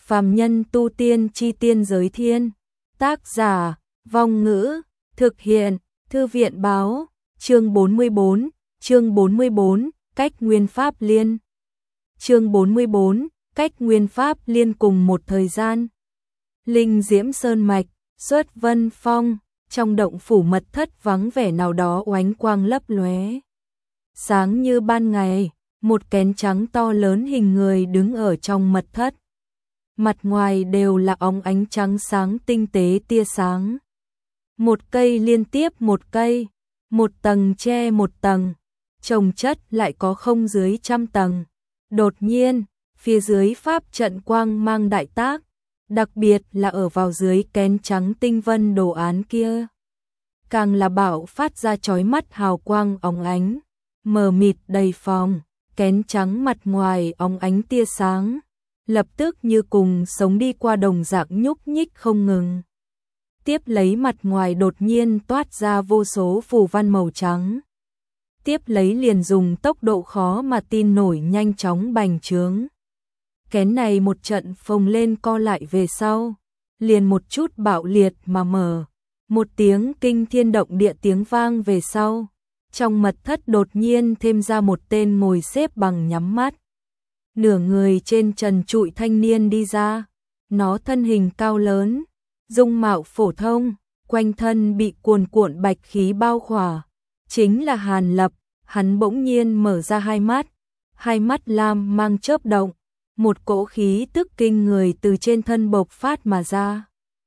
Phàm nhân tu tiên chi tiên giới thiên. Tác giả, Vong Ngữ, thực hiện, Thư viện báo, chương 44, cách nguyên pháp liên. Chương 44, cách nguyên pháp liên cùng một thời gian. Linh Diễm Sơn Mạch, Xuất Vân Phong, trong động phủ mật thất vắng vẻ nào đó oánh quang lấp lóe. Sáng như ban ngày, một kén trắng to lớn hình người đứng ở trong mật thất. Mặt ngoài đều là óng ánh trắng sáng tinh tế tia sáng. Một cây liên tiếp một cây, một tầng che một tầng, chồng chất lại có không dưới 100 tầng. Đột nhiên, phía dưới pháp trận quang mang đại tác, đặc biệt là ở vào dưới kén trắng tinh vân đồ án kia. Càng là bạo phát ra chói mắt hào quang óng ánh, mờ mịt đầy phòng, kén trắng mặt ngoài óng ánh tia sáng, lập tức như cùng sống đi qua đồng dạng nhúc nhích không ngừng. Tiếp lấy mặt ngoài đột nhiên toát ra vô số phù văn màu trắng. Tiếp lấy liền dùng tốc độ khó mà tin nổi nhanh chóng bành trướng. Kén này một trận phồng lên co lại về sau, liền một chút bạo liệt mà mở. Một tiếng kinh thiên động địa tiếng vang về sau. Trong mật thất đột nhiên thêm ra một tên ngồi xếp bằng nhắm mắt. Nửa người trên trần trụi thanh niên đi ra. Nó thân hình cao lớn, dung mạo phổ thông, quanh thân bị cuồn cuộn bạch khí bao khỏa. Chính là Hàn Lập. Hắn bỗng nhiên mở ra hai mắt lam mang chớp động, một cỗ khí tức kinh người từ trên thân bộc phát mà ra,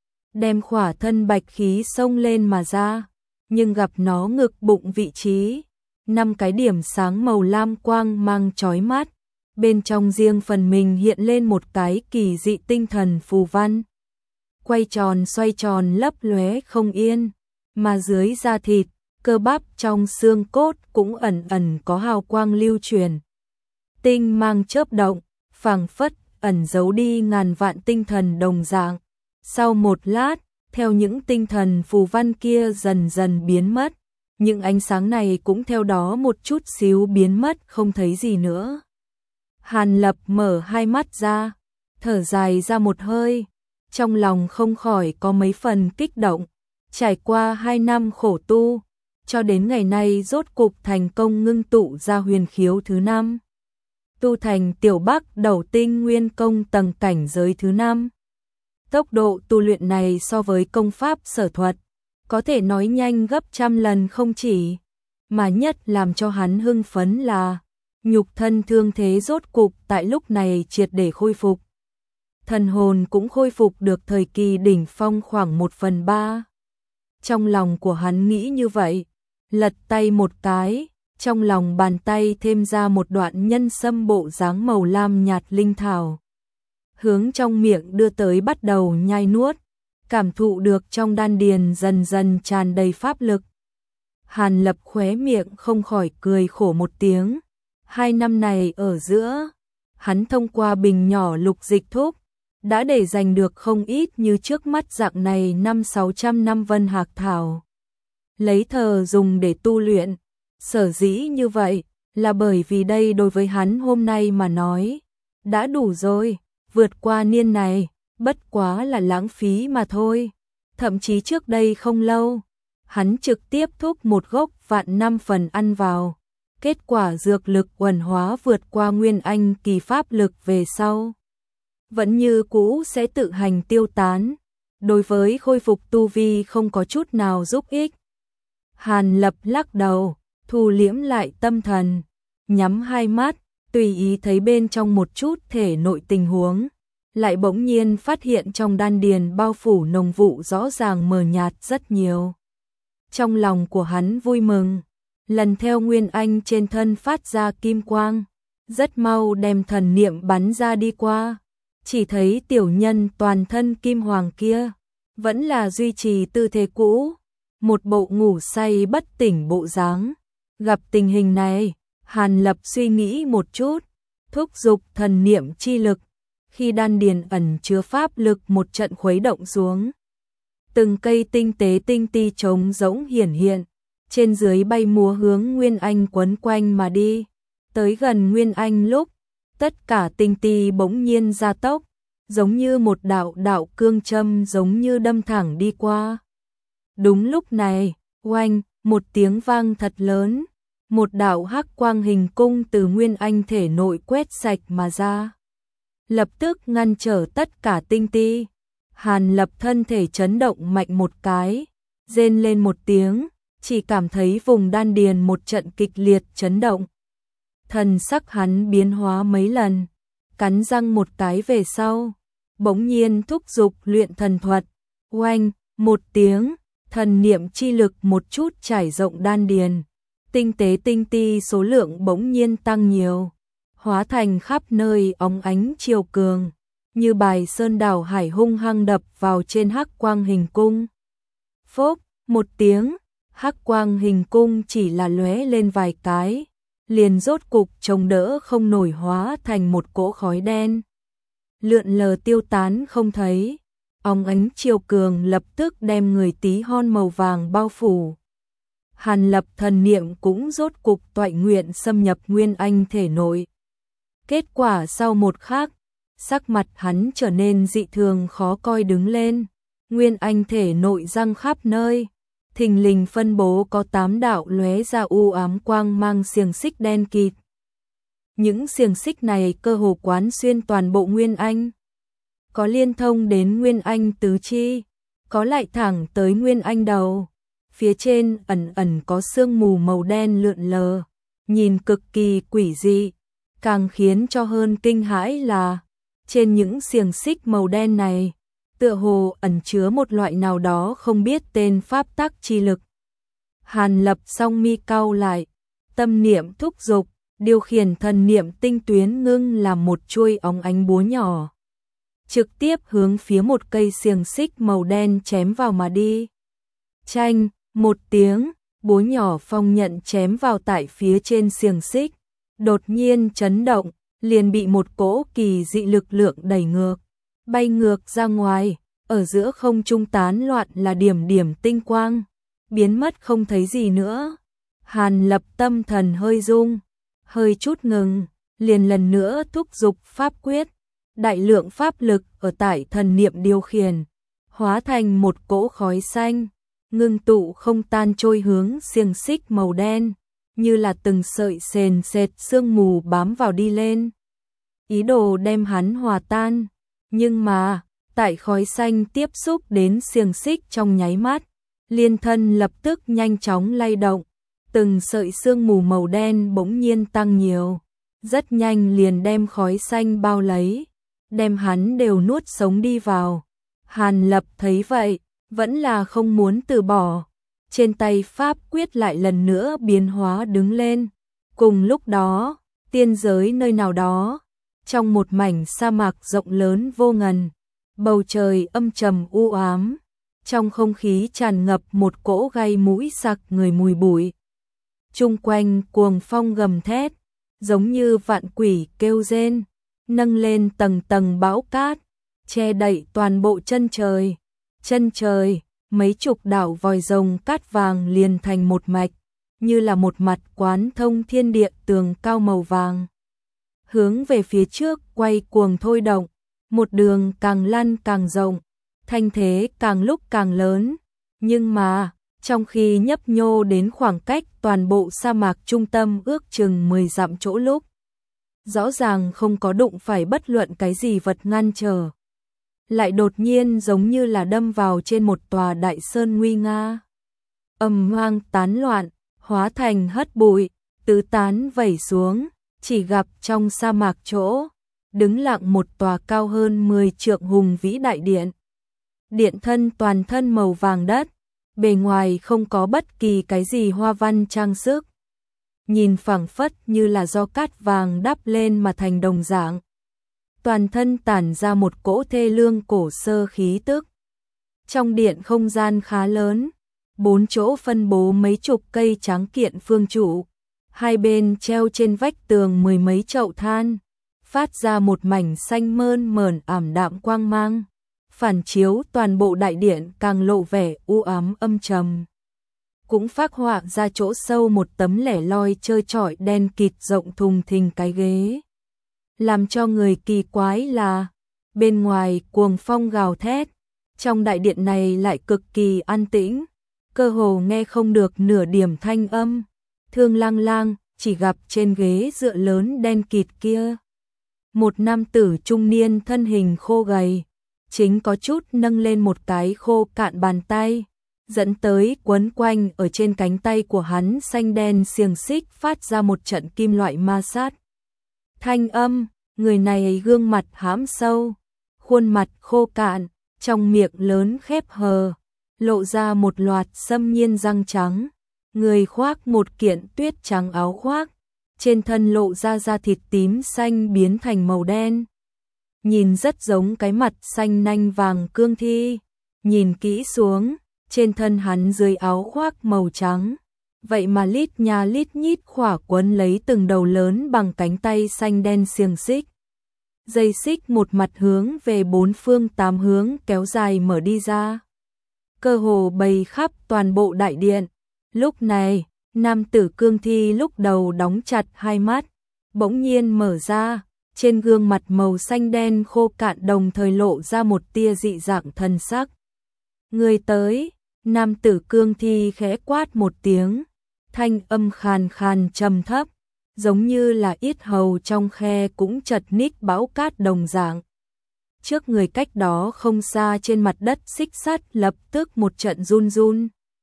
đem khỏa thân bạch khí xông lên mà ra, nhưng gặp nó ngực bụng vị trí, 5 cái điểm sáng màu lam quang mang chói mắt, bên trong riêng phần mình hiện lên một cái kỳ dị tinh thần phù văn, quay tròn xoay tròn lấp lóe không yên, mà dưới da thịt, cơ bắp trong xương cốt cũng ẩn ẩn có hào quang lưu truyền. Tinh mang chớp động, phảng phất ẩn giấu đi ngàn vạn tinh thần đồng dạng. Sau một lát, theo những tinh thần phù văn kia dần dần biến mất, những ánh sáng này cũng theo đó một chút xíu biến mất không thấy gì nữa. Hàn Lập mở hai mắt ra, thở dài ra một hơi, trong lòng không khỏi có mấy phần kích động. Trải qua 2 năm khổ tu, cho đến ngày nay rốt cục thành công ngưng tụ ra huyền khiếu thứ 5. Tu thành tiểu bắc đầu tinh nguyên công tầng cảnh giới thứ 5. Tốc độ tu luyện này so với công pháp sở thuật, có thể nói nhanh gấp 100 lần không chỉ. Mà nhất làm cho hắn hưng phấn là, nhục thân thương thế rốt cục tại lúc này triệt để khôi phục. Thần hồn cũng khôi phục được thời kỳ đỉnh phong khoảng 1/3. Trong lòng của hắn nghĩ như vậy, lật tay một cái, trong lòng bàn tay thêm ra một đoạn nhân sâm bộ dáng màu lam nhạt linh thảo. Hướng trong miệng đưa tới bắt đầu nhai nuốt, cảm thụ được trong đan điền dần dần tràn đầy pháp lực. Hàn Lập khóe miệng không khỏi cười khổ một tiếng. 2 năm này ở giữa, hắn thông qua bình nhỏ lục dịch thúc, đã để giành được không ít như trước mắt dạng này 500-600 năm vân hạc thảo. Lấy thờ dùng để tu luyện, sở dĩ như vậy là bởi vì đây đối với hắn hôm nay mà nói, đã đủ rồi, vượt qua niên này, bất quá là lãng phí mà thôi. Thậm chí trước đây không lâu, hắn trực tiếp thúc một gốc vạn 5 phần ăn vào, kết quả dược lực uẩn hóa vượt qua nguyên anh kỳ pháp lực về sau. Vẫn như cũ sẽ tự hành tiêu tán, đối với khôi phục tu vi không có chút nào giúp ích. Hàn Lập lắc đầu, thu liễm lại tâm thần, nhắm hai mắt, tùy ý thấy bên trong một chút thể nội tình huống, lại bỗng nhiên phát hiện trong đan điền bao phủ nồng vụ rõ ràng mờ nhạt rất nhiều. Trong lòng của hắn vui mừng, lần theo nguyên anh trên thân phát ra kim quang, rất mau đem thần niệm bắn ra đi qua. Chỉ thấy tiểu nhân toàn thân kim hoàng kia, vẫn là duy trì tư thế cũ, một bộ ngủ say bất tỉnh bộ dáng. Gặp tình hình này, Hàn Lập suy nghĩ một chút, thúc giục thần niệm chi lực, khi đan điền ẩn chứa pháp lực một trận khuấy động xuống. Từng cây tinh tế tinh ti trống rỗng hiển hiện, trên dưới bay múa hướng Nguyên Anh quấn quanh mà đi. Tới gần Nguyên Anh lúc, tất cả tinh ti bỗng nhiên gia tốc, giống như một đạo đạo cương châm giống như đâm thẳng đi qua. Đúng lúc này, oanh, một tiếng vang thật lớn, một đạo hắc quang hình cung từ Nguyên Anh thể nội quét sạch mà ra. Lập tức ngăn trở tất cả tinh ti. Hàn Lập thân thể chấn động mạnh một cái, rên lên một tiếng, chỉ cảm thấy vùng đan điền một trận kịch liệt chấn động. Thần sắc hắn biến hóa mấy lần, cắn răng một cái về sau, bỗng nhiên thúc giục luyện thần thuật. Oanh, một tiếng, thần niệm chi lực một chút trải rộng đan điền, tinh tế tinh ti số lượng bỗng nhiên tăng nhiều, hóa thành khắp nơi óng ánh chiều cường, như bài sơn đảo hải hung hăng đập vào trên hắc quang hình cung. Phốc, một tiếng, hắc quang hình cung chỉ là lóe lên vài cái, liền rốt cục chống đỡ không nổi, hóa thành một cỗ khói đen. Lượn lờ tiêu tán không thấy, óng ánh chiều cường lập tức đem người tí hon màu vàng bao phủ. Hàn Lập thần niệm cũng rốt cục toại nguyện xâm nhập Nguyên Anh thể nội. Kết quả sau một khắc, sắc mặt hắn trở nên dị thường khó coi đứng lên. Nguyên Anh thể nội răng khắp nơi, thình lình phân bố có 8 đạo lóe ra u ám quang mang xiềng xích đen kịt. Những xiềng xích này cơ hồ quán xuyên toàn bộ Nguyên Anh. Có liên thông đến Nguyên Anh tứ chi, có lại thẳng tới Nguyên Anh đầu. Phía trên ẩn ẩn có sương mù màu đen lượn lờ, nhìn cực kỳ quỷ dị. Càng khiến cho hơn kinh hãi là, trên những xiềng xích màu đen này, tựa hồ ẩn chứa một loại nào đó không biết tên pháp tắc chi lực. Hàn Lập song mi cau lại, tâm niệm thúc giục, điều khiển thần niệm tinh tuyến ngưng làm một chuôi óng ánh búa nhỏ, trực tiếp hướng phía một cây xiềng xích màu đen chém vào mà đi. Chanh, một tiếng, búa nhỏ phong nhận chém vào tại phía trên xiềng xích, đột nhiên chấn động, liền bị một cỗ kỳ dị lực lượng đẩy ngược, bay ngược ra ngoài, ở giữa không trung tán loạn là điểm điểm tinh quang, biến mất không thấy gì nữa. Hàn Lập tâm thần hơi rung, hơi chút ngừng, liền lần nữa thúc giục pháp quyết, đại lượng pháp lực ở tại thần niệm điều khiển, hóa thành một cỗ khói xanh, ngưng tụ không tan trôi hướng xiềng xích màu đen, như là từng sợi sền sệt sương mù bám vào đi lên, ý đồ đem hắn hòa tan. Nhưng mà, tại khói xanh tiếp xúc đến xiềng xích trong nháy mắt, liên thân lập tức nhanh chóng lay động, từng sợi sương mù màu đen bỗng nhiên tăng nhiều, rất nhanh liền đem khói xanh bao lấy, đem hắn đều nuốt sống đi vào. Hàn Lập thấy vậy, vẫn là không muốn từ bỏ, trên tay pháp quyết lại lần nữa biến hóa đứng lên. Cùng lúc đó, tiên giới nơi nào đó, trong một mảnh sa mạc rộng lớn vô ngần, bầu trời âm trầm u ám, trong không khí tràn ngập một cỗ gây mũi sặc người mùi bụi. Chung quanh cuồng phong gầm thét, giống như vạn quỷ kêu rên, nâng lên tầng tầng bão cát, che đậy toàn bộ chân trời. Chân trời, mấy chục đảo vòi rồng cát vàng liền thành một mạch, như là một mặt quán thông thiên địa tường cao màu vàng. Hướng về phía trước quay cuồng thôi động, một đường càng lăn càng rộng, thanh thế càng lúc càng lớn. Nhưng mà, trong khi nhấp nhô đến khoảng cách toàn bộ sa mạc trung tâm ước chừng 10 dặm chỗ lúc, rõ ràng không có đụng phải bất luận cái gì vật ngăn trở, lại đột nhiên giống như là đâm vào trên một tòa đại sơn nguy nga. Ầm vang tán loạn, hóa thành hất bụi, tứ tán vẩy xuống, chỉ gặp trong sa mạc chỗ, đứng lặng một tòa cao hơn 10 trượng hùng vĩ đại điện. Điện thân toàn thân màu vàng đất, bề ngoài không có bất kỳ cái gì hoa văn trang sức, nhìn phảng phất như là do cát vàng đắp lên mà thành đồng dạng. Toàn thân tản ra một cỗ thê lương cổ sơ khí tức. Trong điện không gian khá lớn, 4 chỗ phân bố mấy chục cây tráng kiện phương trụ, hai bên treo trên vách tường 10 mấy chậu than, phát ra một mảnh xanh mơn mởn ảm đạm quang mang, phản chiếu toàn bộ đại điện càng lộ vẻ u ám âm trầm. Cũng phác họa ra chỗ sâu một tấm lẻ loi trơ trọi đen kịt rộng thùng thình cái ghế. Làm cho người kỳ quái là, bên ngoài cuồng phong gào thét, trong đại điện này lại cực kỳ an tĩnh, cơ hồ nghe không được nửa điểm thanh âm. Thương Lang Lang chỉ gặp trên ghế dựa lớn đen kịt kia một nam tử trung niên thân hình khô gầy, chính có chút nâng lên một cái khô cạn bàn tay, dẫn tới quấn quanh ở trên cánh tay của hắn xanh đen xiềng xích phát ra một trận kim loại ma sát. Thanh âm, người này gương mặt hãm sâu, khuôn mặt khô cạn, trong miệng lớn khép hờ, lộ ra một loạt xâm nhiên răng trắng, người khoác một kiện tuyết trắng áo khoác, trên thân lộ ra da thịt tím xanh biến thành màu đen. Nhìn rất giống cái mặt xanh nanh vàng cương thi, nhìn kỹ xuống, trên thân hắn dưới áo khoác màu trắng, vậy mà lít nha lít nhít khỏa quấn lấy từng đầu lớn bằng cánh tay xanh đen xiềng xích. Dây xích một mặt hướng về bốn phương tám hướng kéo dài mở đi ra, cơ hồ bày khắp toàn bộ đại điện. Lúc này, nam tử cương thi lúc đầu đóng chặt hai mắt, bỗng nhiên mở ra, trên gương mặt màu xanh đen khô cạn đồng thời lộ ra một tia dị dạng thần sắc. Người tới, nam tử cương thi khẽ quát một tiếng, thanh âm khàn khàn trầm thấp, giống như là yết hầu trong khe cũng chật ních bão cát đồng dạng. Trước người cách đó không xa trên mặt đất xích sắt lập tức một trận run run.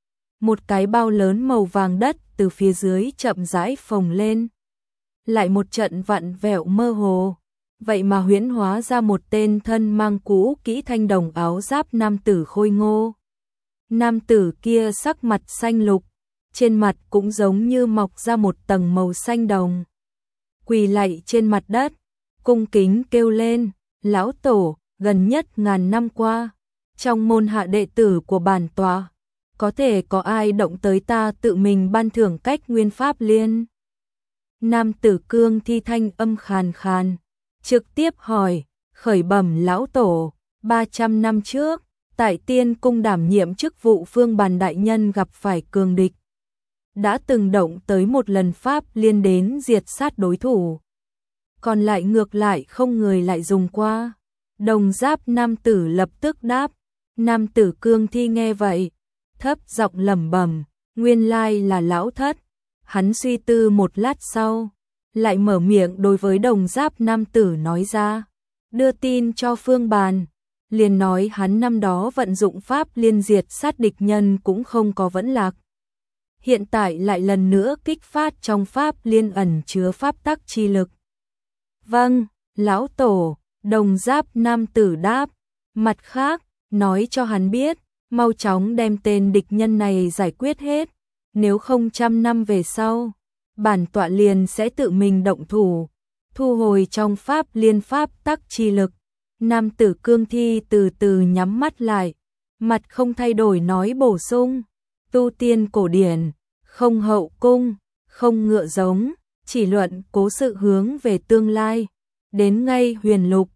Một cái bao lớn màu vàng đất từ phía dưới chậm rãi phồng lên. Lại một trận vặn vẹo mơ hồ, vậy mà huyễn hóa ra một tên thân mang cũ kỹ thanh đồng áo giáp nam tử khôi ngô. Nam tử kia sắc mặt xanh lục, trên mặt cũng giống như mọc ra một tầng màu xanh đồng. Quỳ lạy trên mặt đất, cung kính kêu lên, lão tổ, gần nhất ngàn năm qua, trong môn hạ đệ tử của bản tọa, có thể có ai động tới ta tự mình ban thưởng cách nguyên pháp liên. Nam tử cương thi thanh âm khàn khàn, trực tiếp hỏi, khởi bẩm lão tổ, 300 năm trước, tại Tiên Cung đảm nhiệm chức vụ Phương Bàn đại nhân gặp phải cường địch, đã từng động tới một lần pháp liên đến diệt sát đối thủ. Còn lại ngược lại không người lại dùng qua. Đồng giáp nam tử lập tức đáp, nam tử cương thi nghe vậy, thấp giọng lẩm bẩm, nguyên lai là lão thất. Hắn suy tư một lát sau, lại mở miệng đối với đồng giáp nam tử nói ra, đưa tin cho Phương Bàn, liền nói hắn năm đó vận dụng pháp liên diệt sát địch nhân cũng không có vẫn lạc. Hiện tại lại lần nữa kích phát trong pháp liên ẩn chứa pháp tắc chi lực. Vâng, lão tổ, đồng giáp nam tử đáp, mặt khác, nói cho hắn biết, mau chóng đem tên địch nhân này giải quyết hết, nếu không 100 năm về sau, bản tọa liền sẽ tự mình động thủ, thu hồi trong pháp liên pháp tắc chi lực. Nam tử cương thi từ từ nhắm mắt lại, mặt không thay đổi nói bổ sung, tu tiên cổ điển, không hậu cung, không ngựa giống, chỉ luận cố sự hướng về tương lai, đến ngay huyền lục,